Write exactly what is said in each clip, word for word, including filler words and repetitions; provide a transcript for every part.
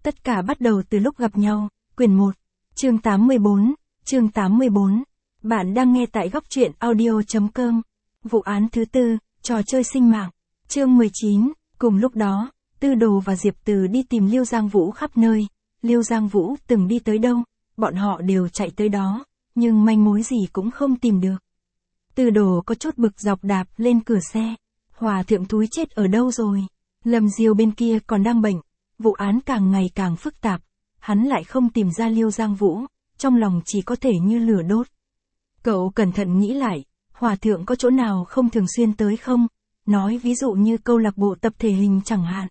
Tất cả bắt đầu từ lúc gặp nhau, quyển một, chương tám mươi bốn, chương tám mươi bốn. Bạn đang nghe tại góc truyện audio.com. Vụ án thứ tư, trò chơi sinh mạng. Chương mười chín, cùng lúc đó, Tư Đồ và Diệp Từ đi tìm Liêu Giang Vũ khắp nơi. Liêu Giang Vũ từng đi tới đâu, bọn họ đều chạy tới đó, nhưng manh mối gì cũng không tìm được. Tư Đồ có chút bực dọc đạp lên cửa xe. Hòa thượng túi chết ở đâu rồi? Lâm Diêu bên kia còn đang bệnh. Vụ án càng ngày càng phức tạp. Hắn lại không tìm ra Liêu Giang Vũ, trong lòng chỉ có thể như lửa đốt. Cậu cẩn thận nghĩ lại, Hòa thượng có chỗ nào không thường xuyên tới không? Nói ví dụ như câu lạc bộ tập thể hình chẳng hạn.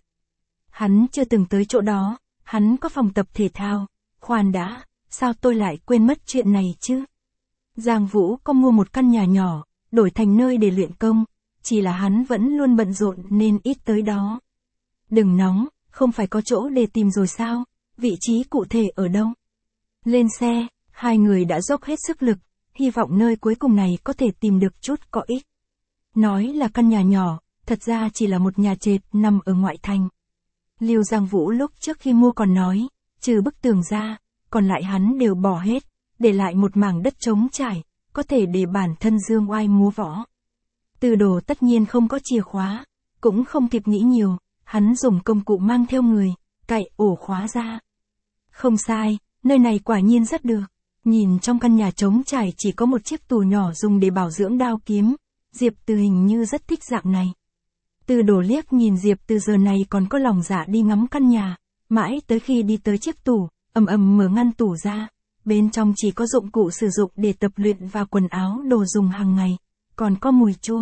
Hắn chưa từng tới chỗ đó, hắn có phòng tập thể thao. Khoan đã, sao tôi lại quên mất chuyện này chứ? Giang Vũ có mua một căn nhà nhỏ, đổi thành nơi để luyện công, chỉ là hắn vẫn luôn bận rộn nên ít tới đó. Đừng nóng, không phải có chỗ để tìm rồi sao? Vị trí cụ thể ở đâu? Lên xe, hai người đã dốc hết sức lực, hy vọng nơi cuối cùng này có thể tìm được chút có ích. Nói là căn nhà nhỏ, thật ra chỉ là một nhà trệt nằm ở ngoại thành. Liêu Giang Vũ lúc trước khi mua còn nói, trừ bức tường ra, còn lại hắn đều bỏ hết, để lại một mảng đất trống trải, có thể để bản thân dương oai múa võ. Tư Đồ tất nhiên không có chìa khóa, cũng không kịp nghĩ nhiều, hắn dùng công cụ mang theo người, cạy ổ khóa ra. Không sai, nơi này quả nhiên rất được. Nhìn trong căn nhà trống trải chỉ có một chiếc tủ nhỏ dùng để bảo dưỡng đao kiếm, Diệp Từ hình như rất thích dạng này. Tư Đồ liếc nhìn Diệp Từ giờ này còn có lòng dạ đi ngắm căn nhà, mãi tới khi đi tới chiếc tủ, ầm ầm mở ngăn tủ ra, bên trong chỉ có dụng cụ sử dụng để tập luyện và quần áo đồ dùng hàng ngày, còn có mùi chua.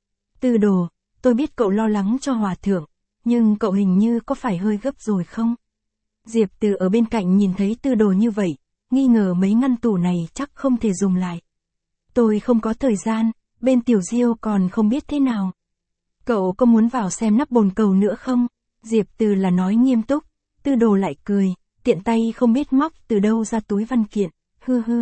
Tư Đồ, tôi biết cậu lo lắng cho Hòa thượng, nhưng cậu hình như có phải hơi gấp rồi không? Diệp Từ ở bên cạnh nhìn thấy Tư Đồ như vậy, nghi ngờ mấy ngăn tủ này chắc không thể dùng lại. Tôi không có thời gian, bên Tiểu Diêu còn không biết thế nào. Cậu có muốn vào xem nắp bồn cầu nữa không? Diệp Từ là nói nghiêm túc, Tư Đồ lại cười, tiện tay không biết móc từ đâu ra túi văn kiện, hư hư.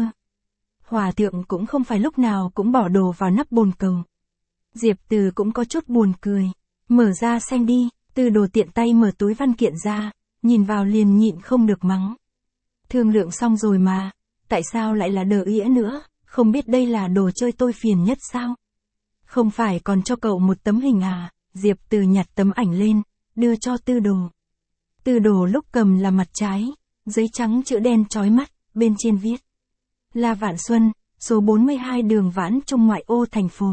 Hòa thượng cũng không phải lúc nào cũng bỏ đồ vào nắp bồn cầu. Diệp Từ cũng có chút buồn cười, mở ra xem đi, Tư Đồ tiện tay mở túi văn kiện ra, nhìn vào liền nhịn không được mắng. Thương lượng xong rồi mà, tại sao lại là đờ ỉa nữa, không biết đây là đồ chơi tôi phiền nhất sao? Không phải còn cho cậu một tấm hình à? Diệp Từ nhặt tấm ảnh lên, đưa cho Tư Đồ. Tư Đồ lúc cầm là mặt trái, giấy trắng chữ đen chói mắt, bên trên viết. La Vạn Xuân, số bốn mươi hai đường Vãn Trung ngoại ô thành phố.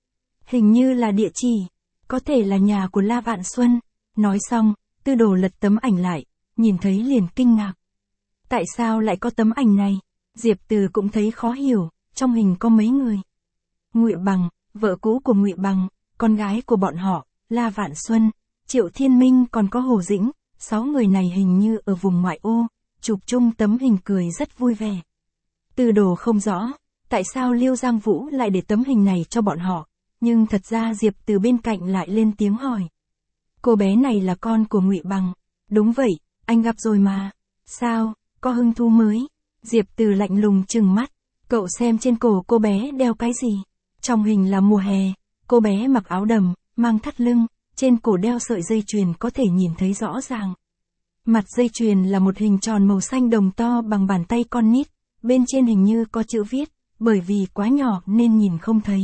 Hình như là địa chỉ, có thể là nhà của La Vạn Xuân. Nói xong, Tư Đồ lật tấm ảnh lại, nhìn thấy liền kinh ngạc. Tại sao lại có tấm ảnh này? Diệp Từ cũng thấy khó hiểu, trong hình có mấy người. Ngụy Bằng, vợ cũ của Ngụy Bằng, con gái của bọn họ, La Vạn Xuân, Triệu Thiên Minh còn có Hồ Dĩnh, sáu người này hình như ở vùng ngoại ô, chụp chung tấm hình cười rất vui vẻ. Tư Đồ không rõ, tại sao Liêu Giang Vũ lại để tấm hình này cho bọn họ, nhưng thật ra Diệp Từ bên cạnh lại lên tiếng hỏi. Cô bé này là con của Ngụy Bằng. Đúng vậy, anh gặp rồi mà. Sao, có hứng thú mới? Diệp Từ lạnh lùng trừng mắt, cậu xem trên cổ cô bé đeo cái gì? Trong hình là mùa hè, cô bé mặc áo đầm, mang thắt lưng, trên cổ đeo sợi dây chuyền có thể nhìn thấy rõ ràng. Mặt dây chuyền là một hình tròn màu xanh đồng to bằng bàn tay con nít, bên trên hình như có chữ viết, bởi vì quá nhỏ nên nhìn không thấy.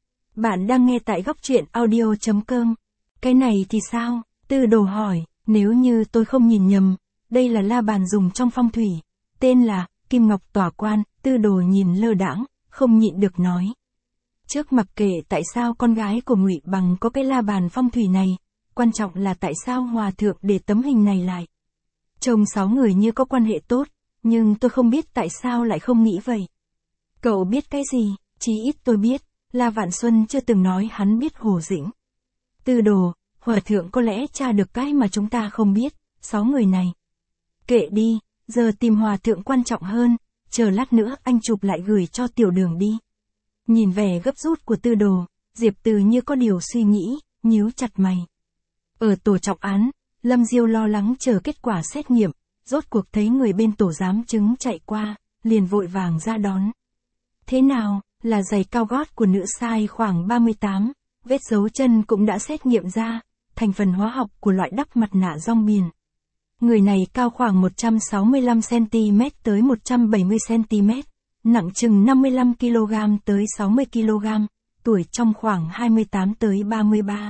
Bạn đang nghe tại góc truyện audio.com. Cái này thì sao? Tư Đồ hỏi, nếu như tôi không nhìn nhầm, đây là la bàn dùng trong phong thủy, tên là Kim Ngọc Tỏa Quan. Tư Đồ nhìn lơ đãng, không nhịn được nói. Trước mặc kệ tại sao con gái của Ngụy Bằng có cái la bàn phong thủy này, quan trọng là tại sao Hòa thượng để tấm hình này lại. Chồng sáu người như có quan hệ tốt, nhưng tôi không biết tại sao lại không nghĩ vậy. Cậu biết cái gì? Chí ít tôi biết, La Vạn Xuân chưa từng nói hắn biết Hồ Dĩnh. Tư Đồ, Hòa thượng có lẽ tra được cái mà chúng ta không biết, sáu người này. Kệ đi, giờ tìm Hòa thượng quan trọng hơn, chờ lát nữa anh chụp lại gửi cho Tiểu Đường đi. Nhìn vẻ gấp rút của Tư Đồ, Diệp Từ như có điều suy nghĩ, nhíu chặt mày. Ở tổ trọng án, Lâm Diêu lo lắng chờ kết quả xét nghiệm, rốt cuộc thấy người bên tổ giám chứng chạy qua, liền vội vàng ra đón. Thế nào, là giày cao gót của nữ sai khoảng ba mươi tám, vết dấu chân cũng đã xét nghiệm ra, thành phần hóa học của loại đắp mặt nạ rong biển. Người này cao khoảng một trăm sáu mươi lăm xăng-ti-mét tới một trăm bảy mươi xăng-ti-mét, nặng chừng năm mươi lăm ki lô gam tới sáu mươi ki lô gam, tuổi trong khoảng hai mươi tám tới ba mươi ba.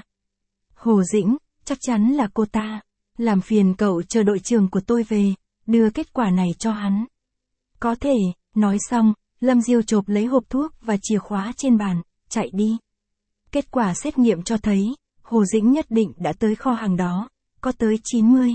Hồ Dĩnh, chắc chắn là cô ta. Làm phiền cậu chờ đội trưởng của tôi về, đưa kết quả này cho hắn. Có thể, nói xong, Lâm Diêu chộp lấy hộp thuốc và chìa khóa trên bàn, chạy đi. Kết quả xét nghiệm cho thấy, Hồ Dĩnh nhất định đã tới kho hàng đó, có tới chín mươi.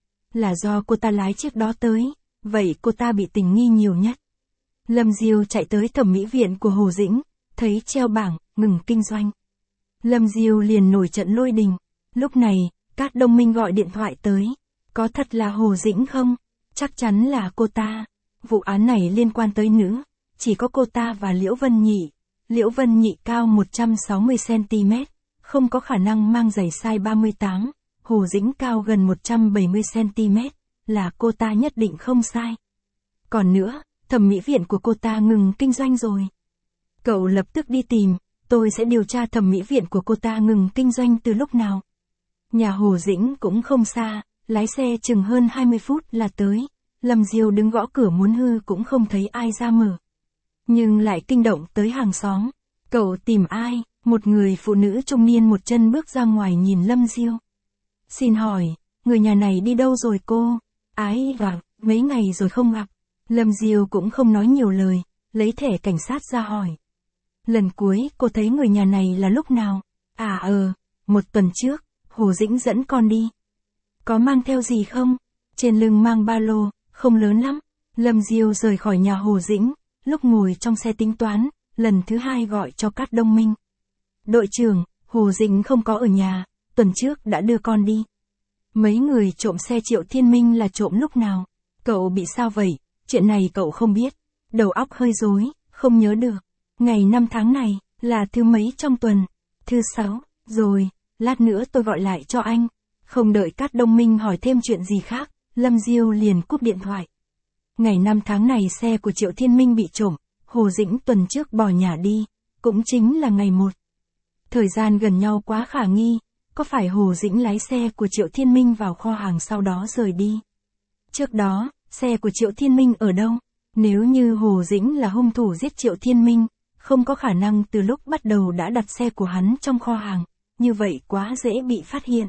Là do cô ta lái chiếc đó tới, vậy cô ta bị tình nghi nhiều nhất. Lâm Diêu chạy tới thẩm mỹ viện của Hồ Dĩnh, thấy treo bảng, ngừng kinh doanh. Lâm Diêu liền nổi trận lôi đình. Lúc này, Cát Đông Minh gọi điện thoại tới. Có thật là Hồ Dĩnh không? Chắc chắn là cô ta. Vụ án này liên quan tới nữ. Chỉ có cô ta và Liễu Vân Nhị. Liễu Vân Nhị cao một trăm sáu mươi xăng-ti-mét, không có khả năng mang giày size ba mươi tám. Hồ Dĩnh cao gần một trăm bảy mươi xăng-ti-mét, là cô ta nhất định không sai. Còn nữa, thẩm mỹ viện của cô ta ngừng kinh doanh rồi. Cậu lập tức đi tìm, tôi sẽ điều tra thẩm mỹ viện của cô ta ngừng kinh doanh từ lúc nào. Nhà Hồ Dĩnh cũng không xa, lái xe chừng hơn hai mươi phút là tới. Lâm Diêu đứng gõ cửa muốn hư cũng không thấy ai ra mở. Nhưng lại kinh động tới hàng xóm. Cậu tìm ai? Một người phụ nữ trung niên một chân bước ra ngoài nhìn Lâm Diêu. Xin hỏi, người nhà này đi đâu rồi cô? Ái và, mấy ngày rồi không gặp. Lâm Diêu cũng không nói nhiều lời, lấy thẻ cảnh sát ra hỏi. Lần cuối cô thấy người nhà này là lúc nào? À ờ, một tuần trước, Hồ Dĩnh dẫn con đi. Có mang theo gì không? Trên lưng mang ba lô, không lớn lắm. Lâm Diêu rời khỏi nhà Hồ Dĩnh, lúc ngồi trong xe tính toán, lần thứ hai gọi cho Cát Đông Minh. Đội trưởng, Hồ Dĩnh không có ở nhà, tuần trước đã đưa con đi. Mấy người trộm xe Triệu Thiên Minh là trộm lúc nào? Cậu bị sao vậy? Chuyện này cậu không biết. Đầu óc hơi rối, không nhớ được. Ngày năm tháng này, là thứ mấy trong tuần? Thứ sáu, rồi, lát nữa tôi gọi lại cho anh. Không đợi Cát Đông Minh hỏi thêm chuyện gì khác, Lâm Diêu liền cúp điện thoại. Ngày năm tháng này xe của Triệu Thiên Minh bị trộm, Hồ Dĩnh tuần trước bỏ nhà đi, cũng chính là ngày một. Thời gian gần nhau quá khả nghi, có phải Hồ Dĩnh lái xe của Triệu Thiên Minh vào kho hàng sau đó rời đi? Trước đó, xe của Triệu Thiên Minh ở đâu? Nếu như Hồ Dĩnh là hung thủ giết Triệu Thiên Minh, không có khả năng từ lúc bắt đầu đã đặt xe của hắn trong kho hàng, như vậy quá dễ bị phát hiện.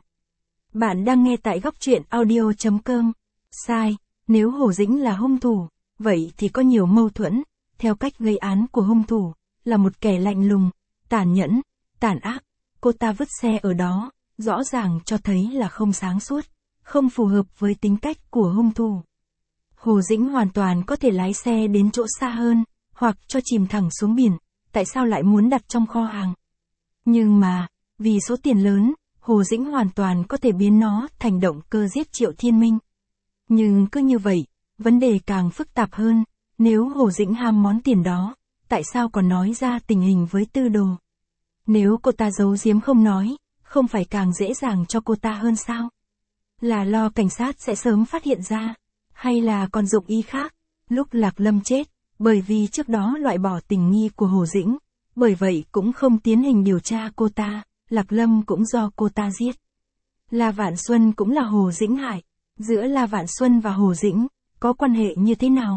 Bạn đang nghe tại góc truyện audio chấm com. Sai, nếu Hồ Dĩnh là hung thủ, vậy thì có nhiều mâu thuẫn, theo cách gây án của hung thủ, là một kẻ lạnh lùng, tàn nhẫn, tàn ác, cô ta vứt xe ở đó, rõ ràng cho thấy là không sáng suốt, không phù hợp với tính cách của hung thủ. Hồ Dĩnh hoàn toàn có thể lái xe đến chỗ xa hơn, hoặc cho chìm thẳng xuống biển, tại sao lại muốn đặt trong kho hàng? Nhưng mà, vì số tiền lớn, Hồ Dĩnh hoàn toàn có thể biến nó thành động cơ giết Triệu Thiên Minh. Nhưng cứ như vậy, vấn đề càng phức tạp hơn, nếu Hồ Dĩnh ham món tiền đó, tại sao còn nói ra tình hình với Tư Đồ? Nếu cô ta giấu giếm không nói, không phải càng dễ dàng cho cô ta hơn sao? Là lo cảnh sát sẽ sớm phát hiện ra, hay là còn dụng ý khác? Lúc Lạc Lâm chết, bởi vì trước đó loại bỏ tình nghi của Hồ Dĩnh, bởi vậy cũng không tiến hành điều tra cô ta, Lạc Lâm cũng do cô ta giết. La Vạn Xuân cũng là Hồ Dĩnh hại, giữa La Vạn Xuân và Hồ Dĩnh, có quan hệ như thế nào?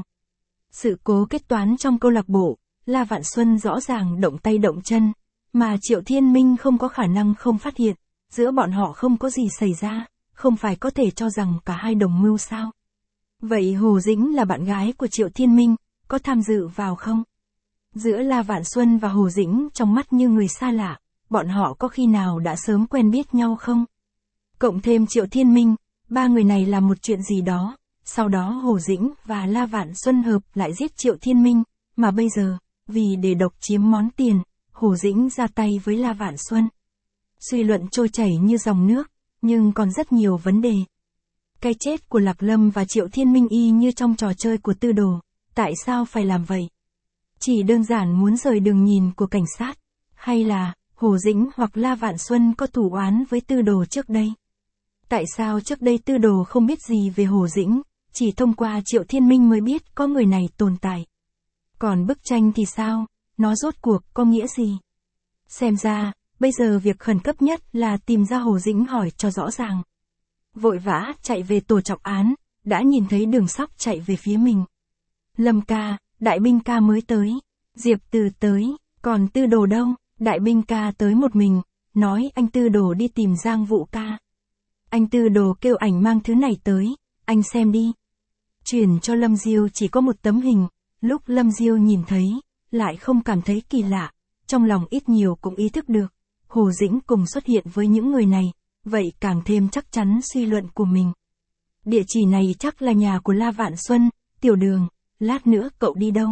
Sự cố kết toán trong câu lạc bộ, La Vạn Xuân rõ ràng động tay động chân, mà Triệu Thiên Minh không có khả năng không phát hiện, giữa bọn họ không có gì xảy ra, không phải có thể cho rằng cả hai đồng mưu sao? Vậy Hồ Dĩnh là bạn gái của Triệu Thiên Minh, có tham dự vào không? Giữa La Vạn Xuân và Hồ Dĩnh trong mắt như người xa lạ, bọn họ có khi nào đã sớm quen biết nhau không? Cộng thêm Triệu Thiên Minh, ba người này làm một chuyện gì đó, sau đó Hồ Dĩnh và La Vạn Xuân hợp lại giết Triệu Thiên Minh, mà bây giờ, vì để độc chiếm món tiền, Hồ Dĩnh ra tay với La Vạn Xuân. Suy luận trôi chảy như dòng nước, nhưng còn rất nhiều vấn đề. Cái chết của Lạc Lâm và Triệu Thiên Minh y như trong trò chơi của Tư Đồ, tại sao phải làm vậy? Chỉ đơn giản muốn rời đường nhìn của cảnh sát, hay là Hồ Dĩnh hoặc La Vạn Xuân có thủ oán với Tư Đồ trước đây? Tại sao trước đây Tư Đồ không biết gì về Hồ Dĩnh, chỉ thông qua Triệu Thiên Minh mới biết có người này tồn tại? Còn bức tranh thì sao, nó rốt cuộc có nghĩa gì? Xem ra, bây giờ việc khẩn cấp nhất là tìm ra Hồ Dĩnh hỏi cho rõ ràng. vội vã chạy về tổ trọng án, đã nhìn thấy Đường Sóc chạy về phía mình. Lâm ca, đại binh ca mới tới. Diệp Từ tới, còn Tư Đồ đâu? Đại binh ca tới một mình, nói anh Tư Đồ đi tìm Giang Vũ ca. Anh Tư Đồ kêu ảnh mang thứ này tới, anh xem đi. Chuyển cho Lâm Diêu chỉ có một tấm hình, lúc Lâm Diêu nhìn thấy, lại không cảm thấy kỳ lạ, trong lòng ít nhiều cũng ý thức được, Hồ Dĩnh cùng xuất hiện với những người này, vậy càng thêm chắc chắn suy luận của mình. Địa chỉ này chắc là nhà của La Vạn Xuân, Tiểu Đường, lát nữa cậu đi đâu?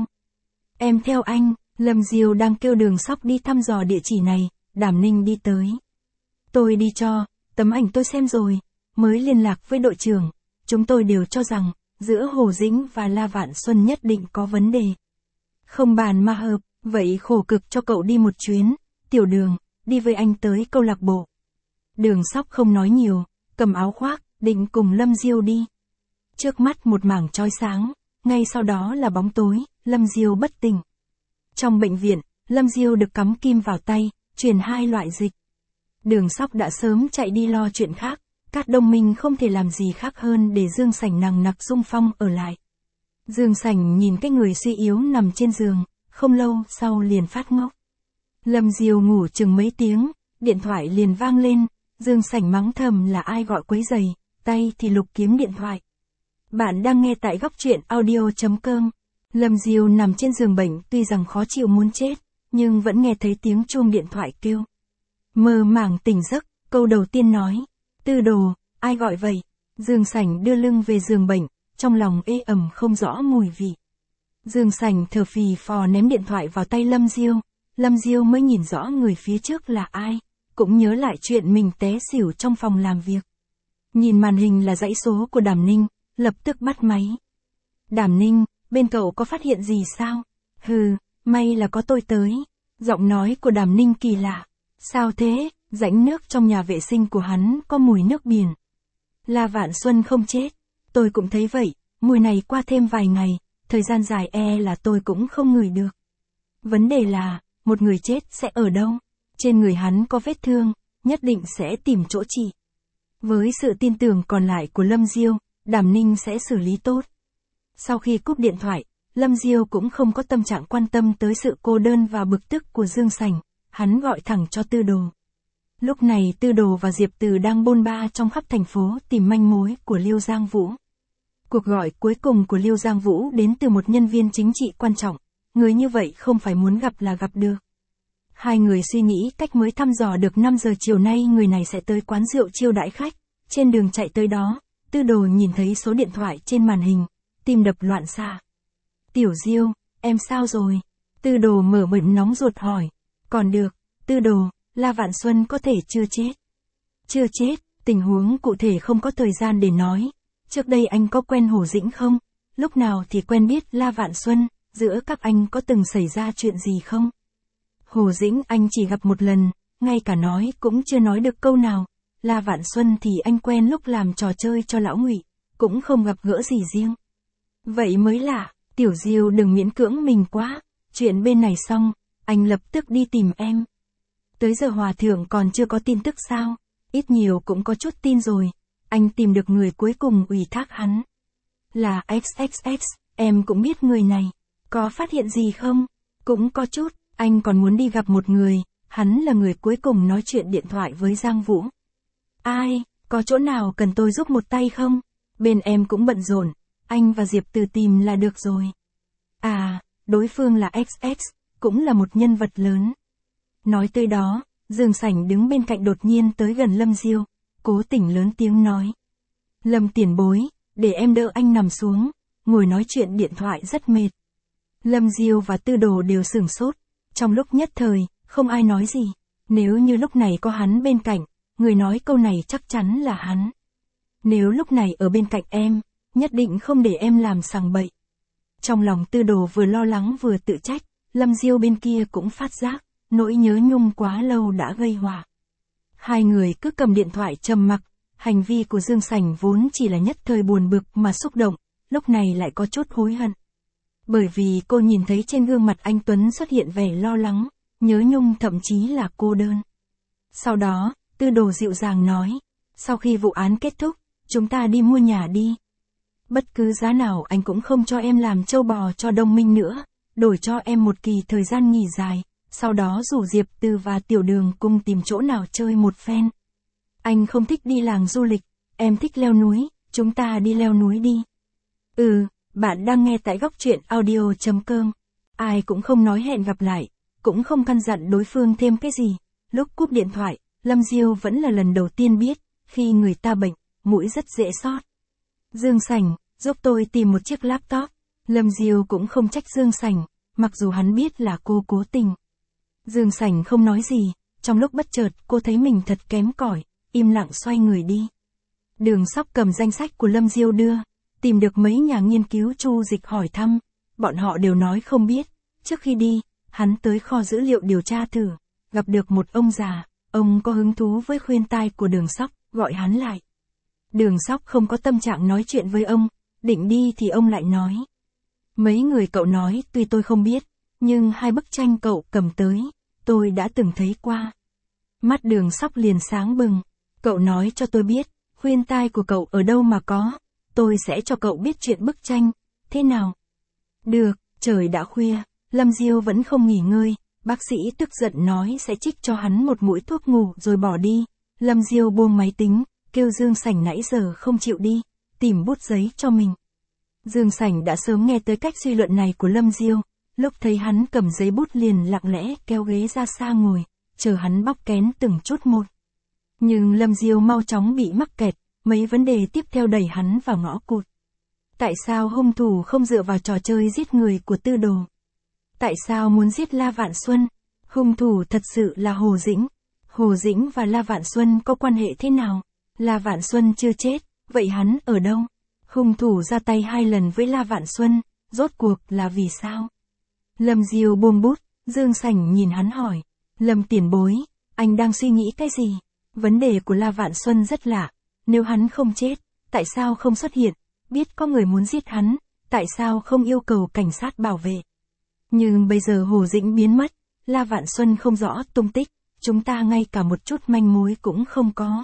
Em theo anh. Lâm Diêu đang kêu Đường Sóc đi thăm dò địa chỉ này, Đàm Ninh đi tới. Tôi đi cho, tấm ảnh tôi xem rồi, mới liên lạc với đội trưởng, chúng tôi đều cho rằng, giữa Hồ Dĩnh và La Vạn Xuân nhất định có vấn đề. Không bàn mà hợp, vậy khổ cực cho cậu đi một chuyến, Tiểu Đường, đi với anh tới câu lạc bộ. Đường Sóc không nói nhiều, cầm áo khoác, định cùng Lâm Diêu đi. Trước mắt một mảng chói sáng, ngay sau đó là bóng tối, Lâm Diêu bất tỉnh. Trong bệnh viện, Lâm Diêu được cắm kim vào tay, truyền hai loại dịch. Đường Sóc đã sớm chạy đi lo chuyện khác, Cát Đông Minh không thể làm gì khác hơn để Dương Sảnh nằng nặc Dung Phong ở lại. Dương Sảnh nhìn cái người suy yếu nằm trên giường, không lâu sau liền phát ngốc. Lâm Diêu ngủ chừng mấy tiếng, điện thoại liền vang lên, Dương Sảnh mắng thầm là ai gọi quấy rầy, tay thì lục kiếm điện thoại. Bạn đang nghe tại góc truyện audio chấm com. Lâm Diêu nằm trên giường bệnh tuy rằng khó chịu muốn chết, nhưng vẫn nghe thấy tiếng chuông điện thoại kêu. Mơ màng tỉnh giấc, câu đầu tiên nói, Tư Đồ, ai gọi vậy? Dương Sảnh đưa lưng về giường bệnh, trong lòng ê ẩm không rõ mùi vị. Dương Sảnh thở phì phò ném điện thoại vào tay Lâm Diêu, Lâm Diêu mới nhìn rõ người phía trước là ai, cũng nhớ lại chuyện mình té xỉu trong phòng làm việc. Nhìn màn hình là dãy số của Đàm Ninh, lập tức bắt máy. Đàm Ninh, bên cậu có phát hiện gì sao? Hừ, may là có tôi tới. Giọng nói của Đàm Ninh kỳ lạ. Sao thế? Rãnh nước trong nhà vệ sinh của hắn có mùi nước biển. La Vạn Xuân không chết. Tôi cũng thấy vậy, mùi này qua thêm vài ngày, thời gian dài e là tôi cũng không ngửi được. Vấn đề là, một người chết sẽ ở đâu? Trên người hắn có vết thương, nhất định sẽ tìm chỗ trị. Với sự tin tưởng còn lại của Lâm Diêu, Đàm Ninh sẽ xử lý tốt. Sau khi cúp điện thoại, Lâm Diêu cũng không có tâm trạng quan tâm tới sự cô đơn và bực tức của Dương Sảnh, hắn gọi thẳng cho Tư Đồ. Lúc này Tư Đồ và Diệp Từ đang bôn ba trong khắp thành phố tìm manh mối của Liêu Giang Vũ. Cuộc gọi cuối cùng của Liêu Giang Vũ đến từ một nhân viên chính trị quan trọng, người như vậy không phải muốn gặp là gặp được. Hai người suy nghĩ cách mới thăm dò được năm giờ chiều nay người này sẽ tới quán rượu chiêu đãi khách, trên đường chạy tới đó, Tư Đồ nhìn thấy số điện thoại trên màn hình, tim đập loạn xạ. Tiểu Diêu, em sao rồi? Tư Đồ mở bừng nóng ruột hỏi. Còn được, Tư Đồ, La Vạn Xuân có thể chưa chết. Chưa chết, tình huống cụ thể không có thời gian để nói. Trước đây anh có quen Hồ Dĩnh không? Lúc nào thì quen biết La Vạn Xuân, giữa các anh có từng xảy ra chuyện gì không? Hồ Dĩnh anh chỉ gặp một lần, ngay cả nói cũng chưa nói được câu nào. La Vạn Xuân thì anh quen lúc làm trò chơi cho lão Ngụy, cũng không gặp gỡ gì riêng. Vậy mới lạ, Tiểu Diêu đừng miễn cưỡng mình quá, chuyện bên này xong, anh lập tức đi tìm em. Tới giờ Hòa Thượng còn chưa có tin tức sao? Ít nhiều cũng có chút tin rồi, anh tìm được người cuối cùng ủy thác hắn. Là ích ích ích, em cũng biết người này, có phát hiện gì không? Cũng có chút, anh còn muốn đi gặp một người, hắn là người cuối cùng nói chuyện điện thoại với Giang Vũ. Ai, có chỗ nào cần tôi giúp một tay không? Bên em cũng bận rộn, anh và Diệp Từ tìm là được rồi. À, đối phương là ích ích, cũng là một nhân vật lớn. Nói tới đó, Dương Sảnh đứng bên cạnh đột nhiên tới gần Lâm Diêu, cố tình lớn tiếng nói. Lâm tiền bối, để em đỡ anh nằm xuống, ngồi nói chuyện điện thoại rất mệt. Lâm Diêu và Tư Đồ đều sửng sốt, trong lúc nhất thời, không ai nói gì. Nếu như lúc này có hắn bên cạnh, người nói câu này chắc chắn là hắn. Nếu lúc này ở bên cạnh em, nhất định không để em làm sằng bậy. Trong lòng Tư Đồ vừa lo lắng vừa tự trách, Lâm Diêu bên kia cũng phát giác, nỗi nhớ nhung quá lâu đã gây họa. Hai người cứ cầm điện thoại trầm mặc, hành vi của Dương Sảnh vốn chỉ là nhất thời buồn bực mà xúc động, lúc này lại có chút hối hận. Bởi vì cô nhìn thấy trên gương mặt anh Tuấn xuất hiện vẻ lo lắng, nhớ nhung thậm chí là cô đơn. Sau đó, Tư Đồ dịu dàng nói, sau khi vụ án kết thúc, chúng ta đi mua nhà đi. Bất cứ giá nào anh cũng không cho em làm trâu bò cho Đông Minh nữa, đổi cho em một kỳ thời gian nghỉ dài, sau đó rủ Diệp Từ và Tiểu Đường cùng tìm chỗ nào chơi một phen. Anh không thích đi làng du lịch, em thích leo núi, chúng ta đi leo núi đi. Ừ, bạn đang nghe tại góc truyện audio chấm com. Ai cũng không nói hẹn gặp lại, cũng không căn dặn đối phương thêm cái gì. Lúc cúp điện thoại, Lâm Diêu vẫn là lần đầu tiên biết, khi người ta bệnh, mũi rất dễ sót. Dương Sảnh, giúp tôi tìm một chiếc laptop. Lâm Diêu cũng không trách Dương Sảnh, mặc dù hắn biết là cô cố tình. Dương Sảnh không nói gì, trong lúc bất chợt cô thấy mình thật kém cỏi, im lặng xoay người đi. Đường Sóc cầm danh sách của Lâm Diêu đưa, tìm được mấy nhà nghiên cứu Chu Dịch hỏi thăm, bọn họ đều nói không biết. Trước khi đi, hắn tới kho dữ liệu điều tra thử, gặp được một ông già, ông có hứng thú với khuyên tai của Đường Sóc, gọi hắn lại. Đường Sóc không có tâm trạng nói chuyện với ông, định đi thì ông lại nói. Mấy người cậu nói tuy tôi không biết, nhưng hai bức tranh cậu cầm tới, tôi đã từng thấy qua. Mắt Đường Sóc liền sáng bừng, cậu nói cho tôi biết, khuyên tai của cậu ở đâu mà có, tôi sẽ cho cậu biết chuyện bức tranh, thế nào? Được, trời đã khuya, Lâm Diêu vẫn không nghỉ ngơi, bác sĩ tức giận nói sẽ trích cho hắn một mũi thuốc ngủ rồi bỏ đi. Lâm Diêu buông máy tính, kêu Dương Sảnh nãy giờ không chịu đi, tìm bút giấy cho mình. Dương Sảnh đã sớm nghe tới cách suy luận này của Lâm Diêu, lúc thấy hắn cầm giấy bút liền lặng lẽ kéo ghế ra xa ngồi, chờ hắn bóc kén từng chút một. Nhưng Lâm Diêu mau chóng bị mắc kẹt, mấy vấn đề tiếp theo đẩy hắn vào ngõ cụt. Tại sao hung thủ không dựa vào trò chơi giết người của Tư Đồ? Tại sao muốn giết La Vạn Xuân? Hung thủ thật sự là Hồ Dĩnh. Hồ Dĩnh và La Vạn Xuân có quan hệ thế nào? La Vạn Xuân chưa chết, vậy hắn ở đâu? Hung thủ ra tay hai lần với La Vạn Xuân, rốt cuộc là vì sao? Lâm Diêu buông bút, Dương Sảnh nhìn hắn hỏi. Lâm tiền bối, anh đang suy nghĩ cái gì? Vấn đề của La Vạn Xuân rất lạ. Nếu hắn không chết, tại sao không xuất hiện? Biết có người muốn giết hắn, tại sao không yêu cầu cảnh sát bảo vệ? Nhưng bây giờ Hồ Dĩnh biến mất, La Vạn Xuân không rõ tung tích, chúng ta ngay cả một chút manh mối cũng không có.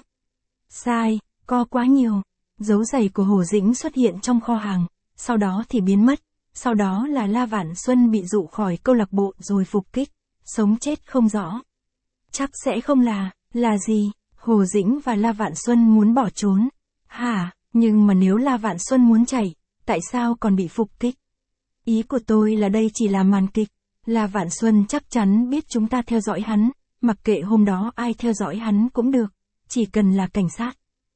Sai, có quá nhiều. Dấu giày của Hồ Dĩnh xuất hiện trong kho hàng, sau đó thì biến mất, sau đó là La Vạn Xuân bị dụ khỏi câu lạc bộ rồi phục kích, sống chết không rõ. Chắc sẽ không là, là gì? Hồ Dĩnh và La Vạn Xuân muốn bỏ trốn. Hả, nhưng mà nếu La Vạn Xuân muốn chạy, tại sao còn bị phục kích? Ý của tôi là đây chỉ là màn kịch. La Vạn Xuân chắc chắn biết chúng ta theo dõi hắn, mặc kệ hôm đó ai theo dõi hắn cũng được, chỉ cần là cảnh sát.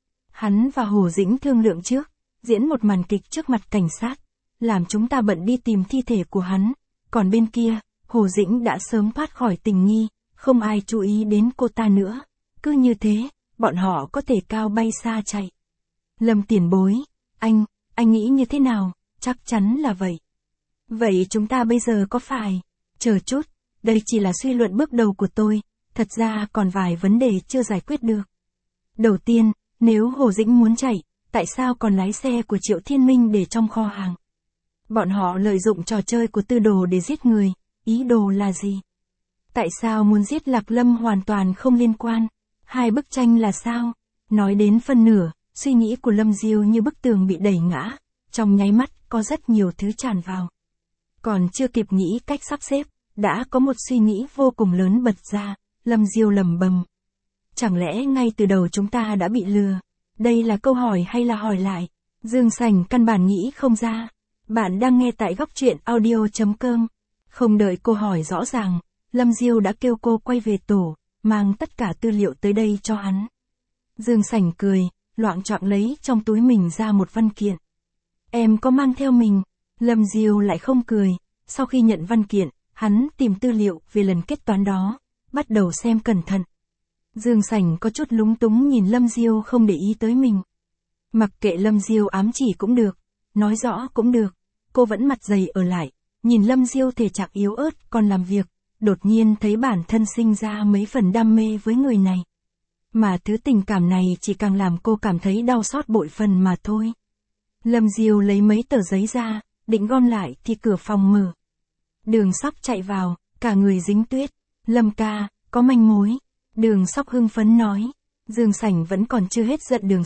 Hắn và Hồ Dĩnh thương lượng trước, diễn một màn kịch trước mặt cảnh sát, làm chúng ta bận đi tìm thi thể của hắn, còn bên kia, Hồ Dĩnh đã sớm thoát khỏi tình nghi, không ai chú ý đến cô ta nữa. Cứ như thế, bọn họ có thể cao bay xa chạy. Lâm tiền bối, anh, anh nghĩ như thế nào? Chắc chắn là vậy. Vậy chúng ta bây giờ có phải? Chờ chút, đây chỉ là suy luận bước đầu của tôi, thật ra còn vài vấn đề chưa giải quyết được. Đầu tiên, nếu Hồ Dĩnh muốn chạy, tại sao còn lái xe của Triệu Thiên Minh để trong kho hàng? Bọn họ lợi dụng trò chơi của Tư Đồ để giết người, ý đồ là gì? Tại sao muốn giết Lạc Lâm hoàn toàn không liên quan? Hai bức tranh là sao? Nói đến phân nửa, suy nghĩ của Lâm Diêu như bức tường bị đẩy ngã, trong nháy mắt có rất nhiều thứ tràn vào. Còn chưa kịp nghĩ cách sắp xếp, đã có một suy nghĩ vô cùng lớn bật ra, Lâm Diêu lẩm bẩm. Chẳng lẽ ngay từ đầu chúng ta đã bị lừa? Đây là câu hỏi hay là hỏi lại? Dương Sảnh căn bản nghĩ không ra. Bạn đang nghe tại góc truyện audio chấm com. Không đợi cô hỏi rõ ràng, Lâm Diêu đã kêu cô quay về tổ, mang tất cả tư liệu tới đây cho hắn. Dương Sảnh cười, loạng choạng lấy trong túi mình ra một văn kiện. Em có mang theo mình? Lâm Diêu lại không cười, sau khi nhận văn kiện, hắn tìm tư liệu về lần kết toán đó, bắt đầu xem cẩn thận. Dương Sảnh có chút lúng túng nhìn Lâm Diêu không để ý tới mình. Mặc kệ Lâm Diêu ám chỉ cũng được, nói rõ cũng được, cô vẫn mặt dày ở lại, nhìn Lâm Diêu thể trạng yếu ớt còn làm việc, đột nhiên thấy bản thân sinh ra mấy phần đam mê với người này. Mà thứ tình cảm này chỉ càng làm cô cảm thấy đau xót bội phần mà thôi. Lâm Diêu lấy mấy tờ giấy ra, định gom lại thì cửa phòng mở. Đường Sóc chạy vào, cả người dính tuyết. Lâm ca, có manh mối. Đường Sóc hưng phấn nói. Dương Sảnh vẫn còn chưa hết giận Đường Sóc,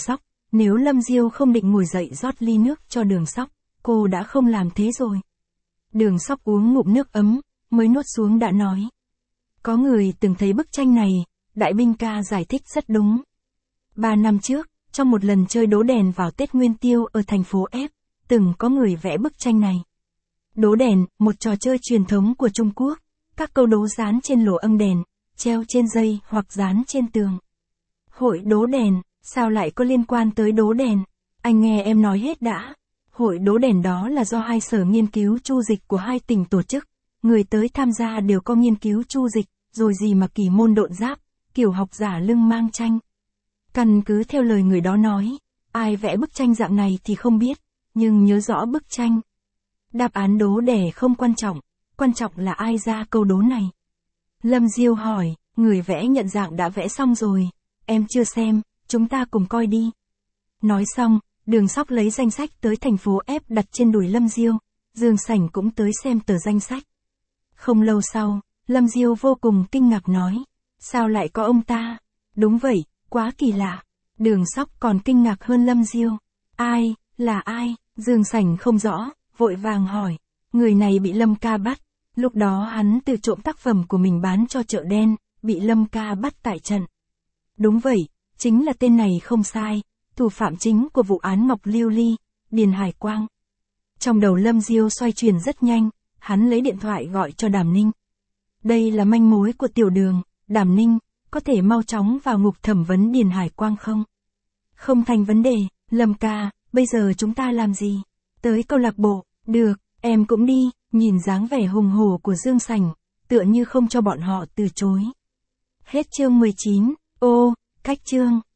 Nếu Lâm Diêu không định ngồi dậy rót ly nước cho Đường Sóc, cô đã không làm thế rồi. Đường Sóc uống ngụm nước ấm, mới nuốt xuống đã nói. Có người từng thấy bức tranh này, Đại Binh ca giải thích rất đúng. Ba năm trước, trong một lần chơi đố đèn vào Tết Nguyên Tiêu ở thành phố F, từng có người vẽ bức tranh này. Đố đèn, một trò chơi truyền thống của Trung Quốc, các câu đố dán trên lỗ âm đèn, treo trên dây hoặc dán trên tường. Hội đố đèn, sao lại có liên quan tới đố đèn? Anh nghe em nói hết đã. Hội đố đèn đó là do hai sở nghiên cứu chu dịch của hai tỉnh tổ chức. Người tới tham gia đều có nghiên cứu chu dịch, rồi gì mà kỳ môn độn giáp, kiểu học giả lưng mang tranh. Căn cứ theo lời người đó nói, ai vẽ bức tranh dạng này thì không biết, nhưng nhớ rõ bức tranh. Đáp án đố đẻ không quan trọng, quan trọng là ai ra câu đố này. Lâm Diêu hỏi, người vẽ nhận dạng đã vẽ xong rồi, em chưa xem, chúng ta cùng coi đi. Nói xong, Đường Sóc lấy danh sách tới thành phố F đặt trên đùi Lâm Diêu, Dương Sảnh cũng tới xem tờ danh sách. Không lâu sau, Lâm Diêu vô cùng kinh ngạc nói, sao lại có ông ta? Đúng vậy, quá kỳ lạ. Đường Sóc còn kinh ngạc hơn Lâm Diêu. Ai, là ai? Dương Sảnh không rõ, vội vàng hỏi. Người này bị Lâm ca bắt. Lúc đó hắn tự trộm tác phẩm của mình bán cho chợ đen, bị Lâm ca bắt tại trận. Đúng vậy, chính là tên này không sai, thủ phạm chính của vụ án Ngọc Lưu Ly, Điền Hải Quang. Trong đầu Lâm Diêu xoay chuyển rất nhanh, hắn lấy điện thoại gọi cho Đàm Ninh. Đây là manh mối của tiểu Đường, Đàm Ninh, có thể mau chóng vào ngục thẩm vấn Điền Hải Quang không? Không thành vấn đề, Lâm ca, bây giờ chúng ta làm gì? Tới câu lạc bộ, được, em cũng đi, nhìn dáng vẻ hùng hổ của Dương Sảnh, tựa như không cho bọn họ từ chối. Hết chương mười chín, ô, cách chương.